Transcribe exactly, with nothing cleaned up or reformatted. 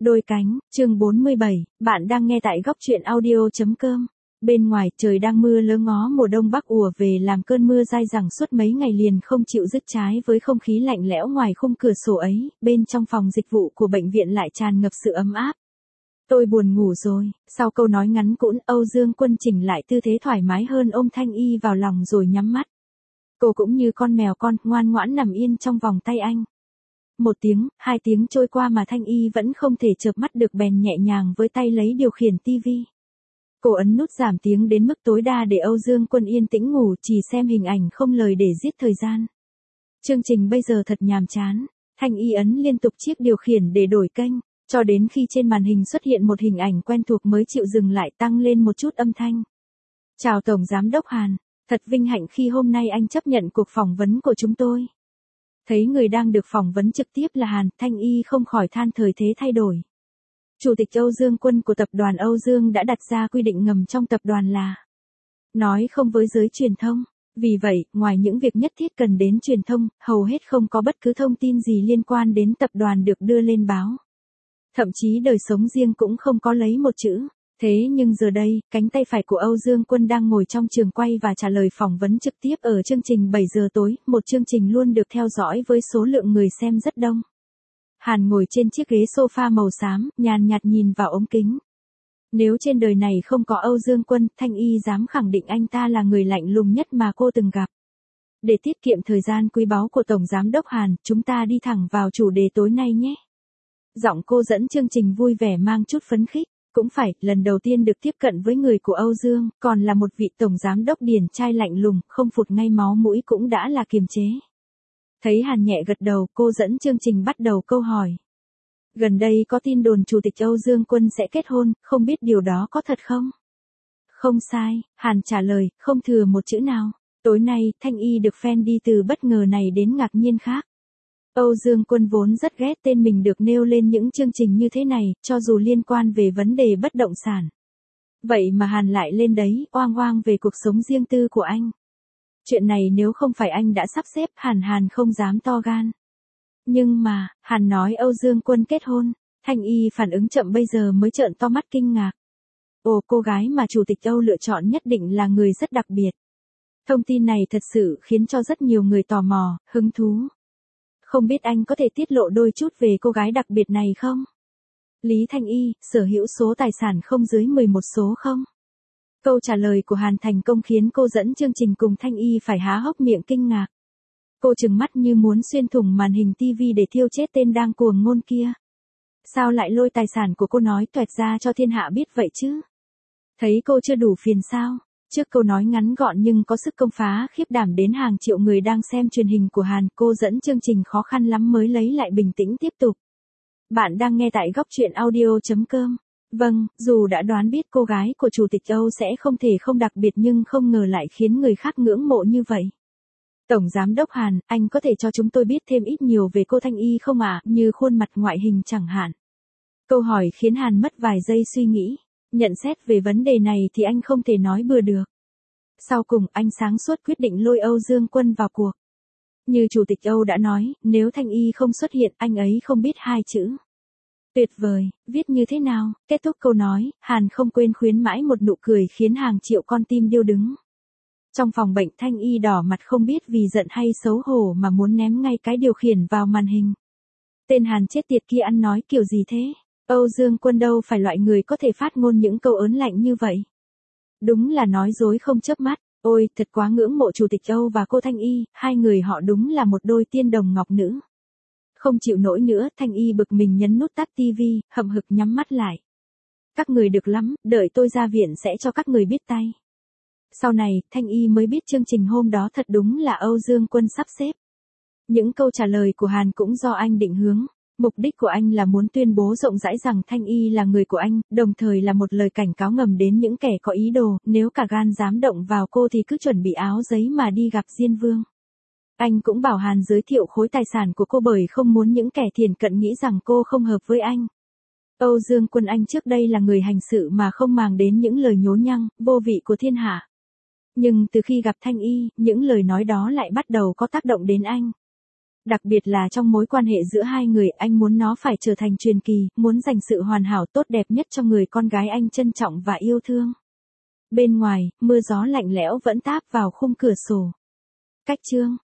Đôi cánh, chương bốn mươi bảy, bạn đang nghe tại góc truyện audio.com. Bên ngoài trời đang mưa lớn ngó mùa đông bắc ùa về làm cơn mưa dai dẳng suốt mấy ngày liền không chịu dứt trái với không khí lạnh lẽo ngoài khung cửa sổ ấy, bên trong phòng dịch vụ của bệnh viện lại tràn ngập sự ấm áp. Tôi buồn ngủ rồi, sau câu nói ngắn cũn Âu Dương Quân chỉnh lại tư thế thoải mái hơn ôm Thanh Y vào lòng rồi nhắm mắt. Cô cũng như con mèo con ngoan ngoãn nằm yên trong vòng tay anh. Một tiếng, hai tiếng trôi qua mà Thanh Y vẫn không thể chợp mắt được bèn nhẹ nhàng với tay lấy điều khiển tivi. Cô ấn nút giảm tiếng đến mức tối đa để Âu Dương Quân yên tĩnh ngủ chỉ xem hình ảnh không lời để giết thời gian. Chương trình bây giờ thật nhàm chán, Thanh Y ấn liên tục chiếc điều khiển để đổi kênh, cho đến khi trên màn hình xuất hiện một hình ảnh quen thuộc mới chịu dừng lại tăng lên một chút âm thanh. Chào Tổng Giám đốc Hàn, thật vinh hạnh khi hôm nay anh chấp nhận cuộc phỏng vấn của chúng tôi. Thấy người đang được phỏng vấn trực tiếp là Hàn, Thanh Y không khỏi than thời thế thay đổi. Chủ tịch Âu Dương Quân của tập đoàn Âu Dương đã đặt ra quy định ngầm trong tập đoàn là nói không với giới truyền thông. Vì vậy, ngoài những việc nhất thiết cần đến truyền thông, hầu hết không có bất cứ thông tin gì liên quan đến tập đoàn được đưa lên báo. Thậm chí đời sống riêng cũng không có lấy một chữ. Thế nhưng giờ đây, cánh tay phải của Âu Dương Quân đang ngồi trong trường quay và trả lời phỏng vấn trực tiếp ở chương trình bảy giờ tối, một chương trình luôn được theo dõi với số lượng người xem rất đông. Hàn ngồi trên chiếc ghế sofa màu xám, nhàn nhạt nhìn vào ống kính. Nếu trên đời này không có Âu Dương Quân, Thanh Y dám khẳng định anh ta là người lạnh lùng nhất mà cô từng gặp. Để tiết kiệm thời gian quý báu của Tổng Giám đốc Hàn, chúng ta đi thẳng vào chủ đề tối nay nhé. Giọng cô dẫn chương trình vui vẻ mang chút phấn khích. Cũng phải, lần đầu tiên được tiếp cận với người của Âu Dương, còn là một vị tổng giám đốc điển trai lạnh lùng, không phụt ngay máu mũi cũng đã là kiềm chế. Thấy Hàn nhẹ gật đầu, cô dẫn chương trình bắt đầu câu hỏi. Gần đây có tin đồn Chủ tịch Âu Dương Quân sẽ kết hôn, không biết điều đó có thật không? Không sai, Hàn trả lời, không thừa một chữ nào. Tối nay, Thanh Y được fan đi từ bất ngờ này đến ngạc nhiên khác. Âu Dương Quân vốn rất ghét tên mình được nêu lên những chương trình như thế này, cho dù liên quan về vấn đề bất động sản. Vậy mà Hàn lại lên đấy, oang oang về cuộc sống riêng tư của anh. Chuyện này nếu không phải anh đã sắp xếp, Hàn Hàn không dám to gan. Nhưng mà, Hàn nói Âu Dương Quân kết hôn, Thanh Y phản ứng chậm bây giờ mới trợn to mắt kinh ngạc. Ồ, cô gái mà Chủ tịch Âu lựa chọn nhất định là người rất đặc biệt. Thông tin này thật sự khiến cho rất nhiều người tò mò, hứng thú. Không biết anh có thể tiết lộ đôi chút về cô gái đặc biệt này không? Lý Thanh Y, sở hữu số tài sản không dưới mười một số không? Câu trả lời của Hàn thành công khiến cô dẫn chương trình cùng Thanh Y phải há hốc miệng kinh ngạc. Cô trừng mắt như muốn xuyên thủng màn hình tivi để thiêu chết tên đang cuồng ngôn kia. Sao lại lôi tài sản của cô nói toẹt ra cho thiên hạ biết vậy chứ? Thấy cô chưa đủ phiền sao? Trước câu nói ngắn gọn nhưng có sức công phá khiếp đảm đến hàng triệu người đang xem truyền hình của Hàn, cô dẫn chương trình khó khăn lắm mới lấy lại bình tĩnh tiếp tục. Bạn đang nghe tại góc truyện audio.com. Vâng, dù đã đoán biết cô gái của Chủ tịch Âu sẽ không thể không đặc biệt nhưng không ngờ lại khiến người khác ngưỡng mộ như vậy. Tổng Giám đốc Hàn, anh có thể cho chúng tôi biết thêm ít nhiều về cô Thanh Y không ạ, à? Như khuôn mặt ngoại hình chẳng hạn. Câu hỏi khiến Hàn mất vài giây suy nghĩ. Nhận xét về vấn đề này thì anh không thể nói bừa được. Sau cùng, anh sáng suốt quyết định lôi Âu Dương Quân vào cuộc. Như Chủ tịch Âu đã nói, nếu Thanh Y không xuất hiện, anh ấy không biết hai chữ. Tuyệt vời, viết như thế nào? Kết thúc câu nói, Hàn không quên khuyến mãi một nụ cười khiến hàng triệu con tim điêu đứng. Trong phòng bệnh, Thanh Y đỏ mặt không biết vì giận hay xấu hổ mà muốn ném ngay cái điều khiển vào màn hình. Tên Hàn chết tiệt kia ăn nói kiểu gì thế? Âu Dương Quân đâu phải loại người có thể phát ngôn những câu ớn lạnh như vậy. Đúng là nói dối không chớp mắt. Ôi, thật quá ngưỡng mộ Chủ tịch Âu và cô Thanh Y, hai người họ đúng là một đôi tiên đồng ngọc nữ. Không chịu nổi nữa, Thanh Y bực mình nhấn nút tắt tivi, hậm hực nhắm mắt lại. Các người được lắm, đợi tôi ra viện sẽ cho các người biết tay. Sau này, Thanh Y mới biết chương trình hôm đó thật đúng là Âu Dương Quân sắp xếp. Những câu trả lời của Hàn cũng do anh định hướng. Mục đích của anh là muốn tuyên bố rộng rãi rằng Thanh Y là người của anh, đồng thời là một lời cảnh cáo ngầm đến những kẻ có ý đồ, nếu cả gan dám động vào cô thì cứ chuẩn bị áo giấy mà đi gặp Diên Vương. Anh cũng bảo Hàn giới thiệu khối tài sản của cô bởi không muốn những kẻ thiển cận nghĩ rằng cô không hợp với anh. Âu Dương Quân anh trước đây là người hành sự mà không màng đến những lời nhố nhăng, vô vị của thiên hạ. Nhưng từ khi gặp Thanh Y, những lời nói đó lại bắt đầu có tác động đến anh. Đặc biệt là trong mối quan hệ giữa hai người, anh muốn nó phải trở thành truyền kỳ, muốn dành sự hoàn hảo tốt đẹp nhất cho người con gái anh trân trọng và yêu thương. Bên ngoài, mưa gió lạnh lẽo vẫn táp vào khung cửa sổ. Cách chương